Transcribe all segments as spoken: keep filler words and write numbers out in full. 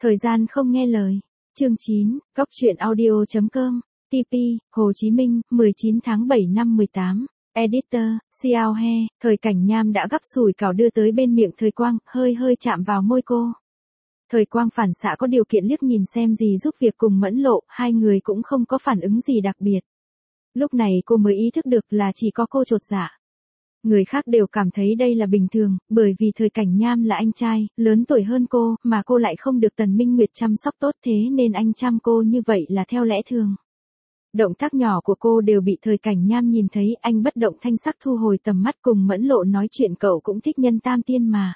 Thời gian không nghe lời. Chương chín, Góc truyện audio chấm com, tê pê, Hồ Chí Minh, mười chín tháng bảy năm mười tám. Editor, Xiao He, Thời Cảnh Nham đã gắp sủi cảo đưa tới bên miệng Thời Quang, hơi hơi chạm vào môi cô. Thời Quang phản xạ có điều kiện liếc nhìn xem gì giúp việc cùng Mẫn Lộ, hai người cũng không có phản ứng gì đặc biệt. Lúc này cô mới ý thức được là chỉ có cô chột dạ. Người khác đều cảm thấy đây là bình thường, bởi vì Thời Cảnh Nham là anh trai, lớn tuổi hơn cô, mà cô lại không được Tần Minh Nguyệt chăm sóc tốt thế nên anh chăm cô như vậy là theo lẽ thường. Động tác nhỏ của cô đều bị Thời Cảnh Nham nhìn thấy, anh bất động thanh sắc thu hồi tầm mắt cùng Mẫn Lộ nói chuyện cậu cũng thích nhân tam tiên mà.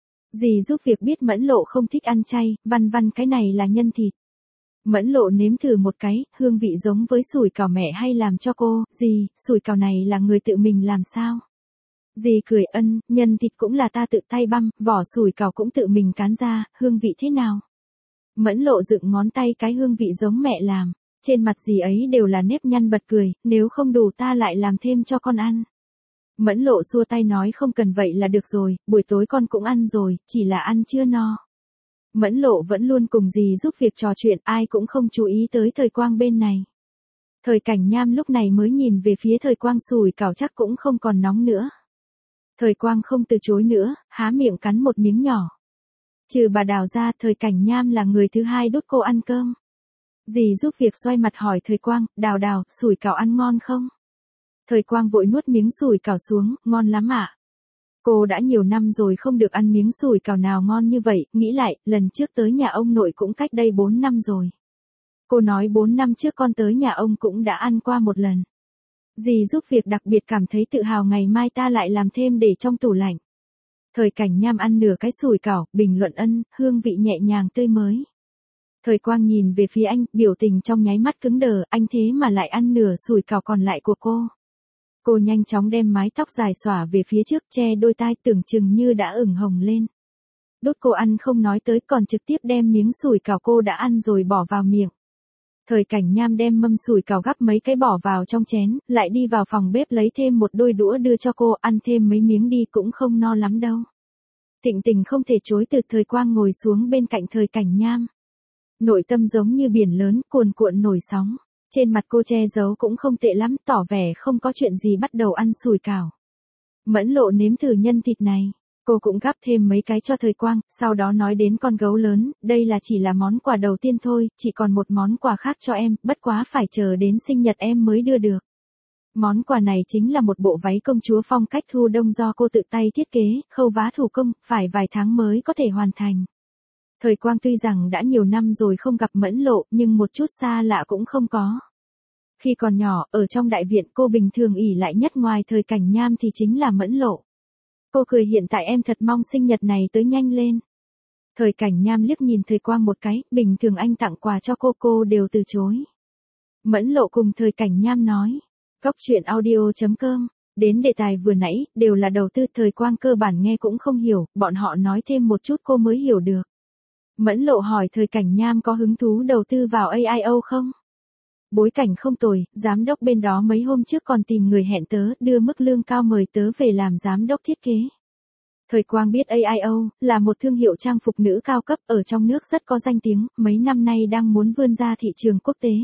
Dì giúp việc biết Mẫn Lộ không thích ăn chay, văn văn cái này là nhân thịt. Mẫn Lộ nếm thử một cái, hương vị giống với sủi cảo mẹ hay làm cho cô, dì, sủi cảo này là người tự mình làm sao? Dì cười ân, nhân thịt cũng là ta tự tay băm, vỏ sủi cảo cũng tự mình cán ra, hương vị thế nào? Mẫn Lộ dựng ngón tay cái hương vị giống mẹ làm, trên mặt dì ấy đều là nếp nhăn bật cười, nếu không đủ ta lại làm thêm cho con ăn. Mẫn Lộ xua tay nói không cần vậy là được rồi, buổi tối con cũng ăn rồi, chỉ là ăn chưa no. Mẫn Lộ vẫn luôn cùng dì giúp việc trò chuyện, ai cũng không chú ý tới Thời Quang bên này. Thời Cảnh Nham lúc này mới nhìn về phía Thời Quang, sủi cảo chắc cũng không còn nóng nữa. Thời Quang không từ chối nữa, há miệng cắn một miếng nhỏ. Trừ bà Đào ra, Thời Cảnh Nham là người thứ hai đút cô ăn cơm. Dì giúp việc xoay mặt hỏi Thời Quang, Đào Đào, sủi cảo ăn ngon không? Thời Quang vội nuốt miếng sủi cảo xuống, ngon lắm ạ. À? Cô đã nhiều năm rồi không được ăn miếng sủi cảo nào ngon như vậy, nghĩ lại, lần trước tới nhà ông nội cũng cách đây bốn năm rồi. Cô nói bốn năm trước con tới nhà ông cũng đã ăn qua một lần. Dì giúp việc đặc biệt cảm thấy tự hào, ngày mai ta lại làm thêm để trong tủ lạnh. Thời Cảnh Nham ăn nửa cái sủi cảo, bình luận ân, hương vị nhẹ nhàng tươi mới. Thời Quang nhìn về phía anh, biểu tình trong nháy mắt cứng đờ, anh thế mà lại ăn nửa sủi cảo còn lại của cô. Cô nhanh chóng đem mái tóc dài xõa về phía trước, che đôi tai, tưởng chừng như đã ửng hồng lên. Đút cô ăn không nói tới, còn trực tiếp đem miếng sủi cảo cô đã ăn rồi bỏ vào miệng. Thời Cảnh Nham đem mâm sủi cảo gắp mấy cái bỏ vào trong chén, lại đi vào phòng bếp lấy thêm một đôi đũa đưa cho cô, ăn thêm mấy miếng đi cũng không no lắm đâu. Thịnh Tình không thể chối từ. Thời Quang ngồi xuống bên cạnh Thời Cảnh Nham. Nội tâm giống như biển lớn, cuồn cuộn nổi sóng. Trên mặt cô che giấu cũng không tệ lắm, tỏ vẻ không có chuyện gì, bắt đầu ăn sủi cảo. Mẫn Lộ nếm thử nhân thịt này. Cô cũng gắp thêm mấy cái cho Thời Quang, sau đó nói đến con gấu lớn, đây là chỉ là món quà đầu tiên thôi, chỉ còn một món quà khác cho em, bất quá phải chờ đến sinh nhật em mới đưa được. Món quà này chính là một bộ váy công chúa phong cách thu đông do cô tự tay thiết kế, khâu vá thủ công, phải vài tháng mới có thể hoàn thành. Thời Quang tuy rằng đã nhiều năm rồi không gặp Mẫn Lộ, nhưng một chút xa lạ cũng không có. Khi còn nhỏ, ở trong đại viện cô bình thường ỷ lại nhất ngoài Thời Cảnh Nham thì chính là Mẫn Lộ. Cô cười hiện tại em thật mong sinh nhật này tới nhanh lên. Thời Cảnh Nham liếc nhìn Thời Quang một cái, bình thường anh tặng quà cho cô cô đều từ chối. Mẫn Lộ cùng Thời Cảnh Nham nói. Góc truyện audio chấm com, đến đề tài vừa nãy, đều là đầu tư. Thời Quang cơ bản nghe cũng không hiểu, bọn họ nói thêm một chút cô mới hiểu được. Mẫn Lộ hỏi Thời Cảnh Nham có hứng thú đầu tư vào a i o không? Bối cảnh không tồi, giám đốc bên đó mấy hôm trước còn tìm người hẹn tớ, đưa mức lương cao mời tớ về làm giám đốc thiết kế. Thời Quang biết a i o là một thương hiệu trang phục nữ cao cấp ở trong nước rất có danh tiếng, mấy năm nay đang muốn vươn ra thị trường quốc tế.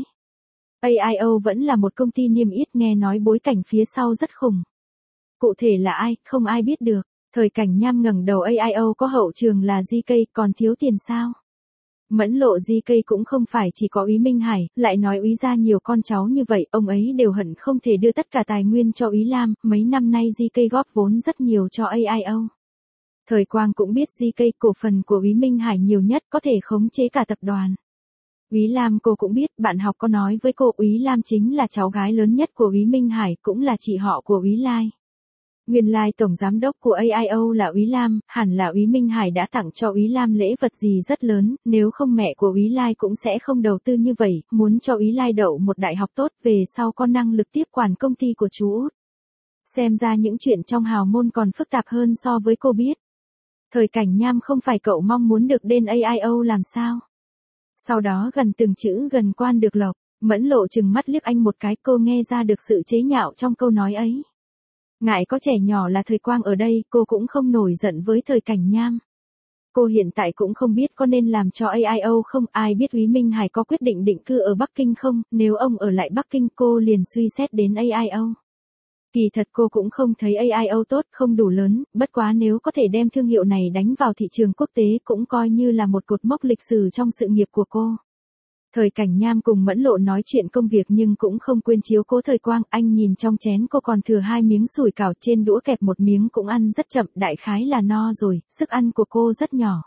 a i o vẫn là một công ty niêm yết, nghe nói bối cảnh phía sau rất khủng. Cụ thể là ai, không ai biết được. Thời Cảnh Nham ngẩng đầu, a i o có hậu trường là giê ca, còn thiếu tiền sao? Mẫn Lộ giê ca cũng không phải chỉ có Úy Minh Hải, lại nói Úy gia nhiều con cháu như vậy, ông ấy đều hận không thể đưa tất cả tài nguyên cho Úy Lam, mấy năm nay giê ca góp vốn rất nhiều cho a i o. Thời Quang cũng biết giê ca, cổ phần của Úy Minh Hải nhiều nhất, có thể khống chế cả tập đoàn. Úy Lam cô cũng biết, bạn học có nói với cô Úy Lam chính là cháu gái lớn nhất của Úy Minh Hải, cũng là chị họ của Úy Lai. Nguyên lai tổng giám đốc của a i o là Úy Lam, hẳn là Úy Minh Hải đã tặng cho Úy Lam lễ vật gì rất lớn, nếu không mẹ của Úy Lai cũng sẽ không đầu tư như vậy, muốn cho Úy Lai đậu một đại học tốt, về sau có năng lực tiếp quản công ty của chú út. Xem ra những chuyện trong hào môn còn phức tạp hơn so với cô biết. Thời Cảnh Nham không phải cậu mong muốn được đến a i o làm sao? Sau đó gần từng chữ gần quan được lộc, Mẫn Lộ chừng mắt liếc anh một cái, cô nghe ra được sự chế nhạo trong câu nói ấy. Ngại có trẻ nhỏ là Thời Quang ở đây, cô cũng không nổi giận với Thời Cảnh Nham. Cô hiện tại cũng không biết có nên làm cho a i o không, ai biết Úy Minh Hải có quyết định định cư ở Bắc Kinh không, nếu ông ở lại Bắc Kinh cô liền suy xét đến a i o. Kỳ thật cô cũng không thấy a i o tốt, không đủ lớn, bất quá nếu có thể đem thương hiệu này đánh vào thị trường quốc tế cũng coi như là một cột mốc lịch sử trong sự nghiệp của cô. Thời Cảnh Nham cùng Mẫn Lộ nói chuyện công việc nhưng cũng không quên chiếu cố Thời Quang, anh nhìn trong chén cô còn thừa hai miếng sủi cảo, trên đũa kẹp một miếng cũng ăn rất chậm, đại khái là no rồi, sức ăn của cô rất nhỏ.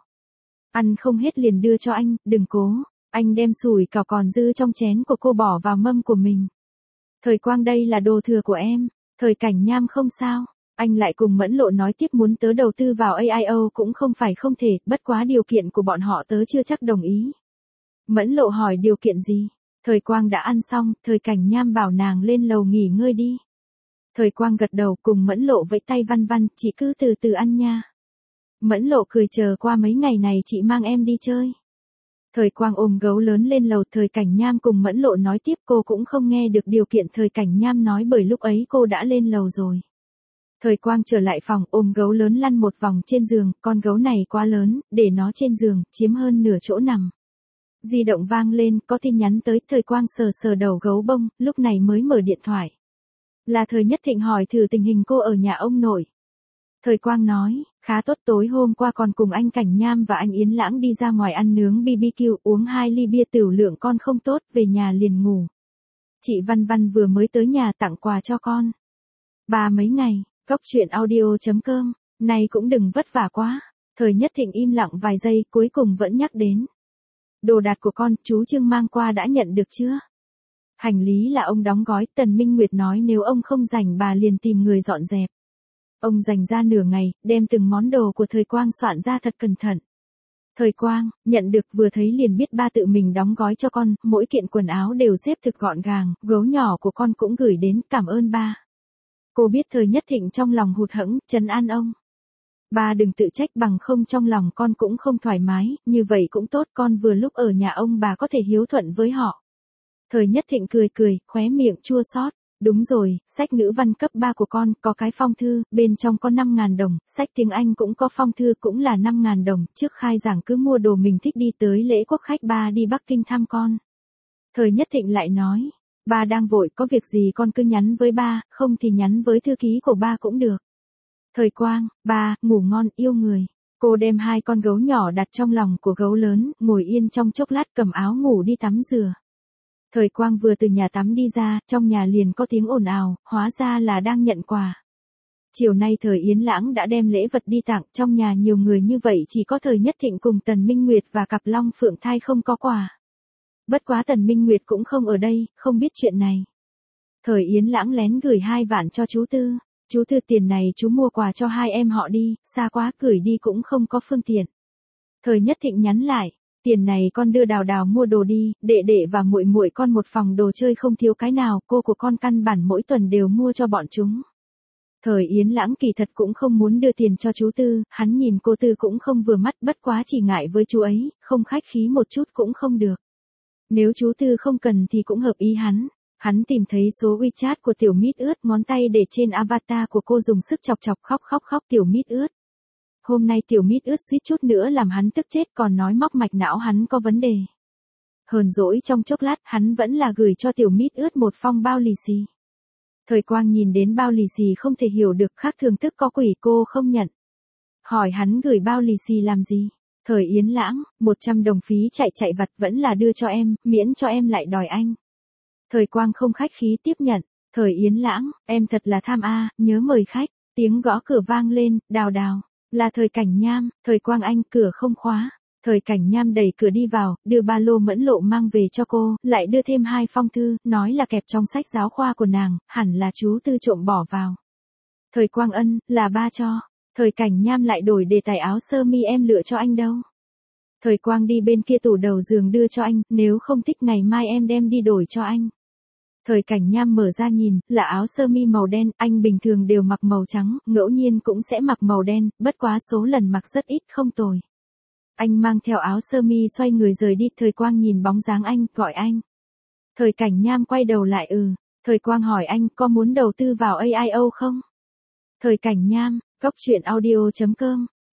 Ăn không hết liền đưa cho anh, đừng cố, anh đem sủi cảo còn dư trong chén của cô bỏ vào mâm của mình. Thời Quang, đây là đồ thừa của em. Thời Cảnh Nham, không sao, anh lại cùng Mẫn Lộ nói tiếp, muốn tớ đầu tư vào a i o cũng không phải không thể, bất quá điều kiện của bọn họ tớ chưa chắc đồng ý. Mẫn Lộ hỏi điều kiện gì? Thời Quang đã ăn xong, Thời Cảnh Nham bảo nàng lên lầu nghỉ ngơi đi. Thời Quang gật đầu cùng Mẫn Lộ vẫy tay văn văn, chị cứ từ từ ăn nha. Mẫn Lộ cười, chờ qua mấy ngày này chị mang em đi chơi. Thời Quang ôm gấu lớn lên lầu, Thời Cảnh Nham cùng Mẫn Lộ nói tiếp, cô cũng không nghe được điều kiện Thời Cảnh Nham nói bởi lúc ấy cô đã lên lầu rồi. Thời Quang trở lại phòng, ôm gấu lớn lăn một vòng trên giường, con gấu này quá lớn, để nó trên giường, chiếm hơn nửa chỗ nằm. Di động vang lên, có tin nhắn tới, Thời Quang sờ sờ đầu gấu bông, lúc này mới mở điện thoại. Là Thời Nhất Thịnh hỏi thử tình hình cô ở nhà ông nội. Thời Quang nói, khá tốt, tối hôm qua còn cùng anh Cảnh Nham và anh Yến Lãng đi ra ngoài ăn nướng bi bi kiu, uống hai ly bia, tiểu lượng con không tốt, về nhà liền ngủ. Chị Văn Văn vừa mới tới nhà tặng quà cho con. Ba mấy ngày, góc chuyện audio chấm com, này cũng đừng vất vả quá. Thời Nhất Thịnh im lặng vài giây, cuối cùng vẫn nhắc đến. Đồ đạc của con, chú Trương mang qua đã nhận được chưa? Hành lý là ông đóng gói, Tần Minh Nguyệt nói nếu ông không rảnh bà liền tìm người dọn dẹp. Ông dành ra nửa ngày, đem từng món đồ của Thời Quang soạn ra thật cẩn thận. Thời Quang, nhận được, vừa thấy liền biết ba tự mình đóng gói cho con, mỗi kiện quần áo đều xếp thực gọn gàng, gấu nhỏ của con cũng gửi đến, cảm ơn ba. Cô biết Thời Nhất Thịnh trong lòng hụt hẫng, trấn an ông. Ba đừng tự trách, bằng không trong lòng con cũng không thoải mái, như vậy cũng tốt, con vừa lúc ở nhà ông bà có thể hiếu thuận với họ. Thời Nhất Thịnh cười cười, khóe miệng chua xót. Đúng rồi, sách ngữ văn cấp ba của con, có cái phong thư, bên trong có năm ngàn đồng, sách tiếng Anh cũng có phong thư cũng là năm ngàn đồng, trước khai giảng cứ mua đồ mình thích đi tới lễ quốc khách ba đi Bắc Kinh thăm con. Thời Nhất Thịnh lại nói, ba đang vội, có việc gì con cứ nhắn với ba, không thì nhắn với thư ký của ba cũng được. Thời Quang, ba, ngủ ngon, yêu người. Cô đem hai con gấu nhỏ đặt trong lòng của gấu lớn, ngồi yên trong chốc lát cầm áo ngủ đi tắm rửa. Thời Quang vừa từ nhà tắm đi ra, trong nhà liền có tiếng ồn ào, hóa ra là đang nhận quà. Chiều nay Thời Yến Lãng đã đem lễ vật đi tặng, trong nhà nhiều người như vậy chỉ có Thời Nhất Thịnh cùng Tần Minh Nguyệt và cặp Long Phượng Thai không có quà. Bất quá Tần Minh Nguyệt cũng không ở đây, không biết chuyện này. Thời Yến Lãng lén gửi hai vạn cho chú Tư. Chú Tư, tiền này chú mua quà cho hai em họ đi, xa quá gửi đi cũng không có phương tiện. Thời Nhất Thịnh nhắn lại. Tiền này con đưa Đào Đào mua đồ đi, đệ đệ và muội muội con một phòng đồ chơi không thiếu cái nào, cô của con căn bản mỗi tuần đều mua cho bọn chúng. Thời Yến Lãng kỳ thật cũng không muốn đưa tiền cho chú Tư, hắn nhìn cô Tư cũng không vừa mắt, bất quá chỉ ngại với chú ấy, không khách khí một chút cũng không được. Nếu chú Tư không cần thì cũng hợp ý hắn. Hắn tìm thấy số WeChat của Tiểu Mít Ướt, ngón tay để trên avatar của cô dùng sức chọc chọc, khóc khóc khóc. Tiểu Mít Ướt. Hôm nay Tiểu Mít Ướt suýt chút nữa làm hắn tức chết, còn nói móc mạch não hắn có vấn đề. Hờn dỗi trong chốc lát, hắn vẫn là gửi cho Tiểu Mít Ướt một phong bao lì xì. Thời Quang nhìn đến bao lì xì không thể hiểu được, khác thường tức có quỷ, cô không nhận. Hỏi hắn gửi bao lì xì làm gì? Thời Yến Lãng, một trăm đồng phí chạy chạy vặt vẫn là đưa cho em, miễn cho em lại đòi anh. Thời Quang không khách khí tiếp nhận. Thời Yến Lãng, em thật là tham a, nhớ mời khách. Tiếng gõ cửa vang lên, Đào Đào. Là Thời Cảnh Nham. Thời Quang anh, cửa không khóa. Thời Cảnh Nham đẩy cửa đi vào, đưa ba lô Mẫn Lộ mang về cho cô, lại đưa thêm hai phong thư, nói là kẹp trong sách giáo khoa của nàng, hẳn là chú Tư trộm bỏ vào. Thời Quang ân, là ba cho. Thời Cảnh Nham lại đổi đề tài, áo sơ mi em lựa cho anh đâu. Thời Quang đi bên kia tủ đầu giường đưa cho anh, nếu không thích ngày mai em đem đi đổi cho anh. Thời Cảnh Nham mở ra nhìn, là áo sơ mi màu đen, anh bình thường đều mặc màu trắng, ngẫu nhiên cũng sẽ mặc màu đen, bất quá số lần mặc rất ít, không tồi. Anh mang theo áo sơ mi xoay người rời đi, Thời Quang nhìn bóng dáng anh, gọi anh. Thời Cảnh Nham quay đầu lại, ừ. Thời Quang hỏi anh, có muốn đầu tư vào a i o không? Thời Cảnh Nham, góc chuyện audio chấm com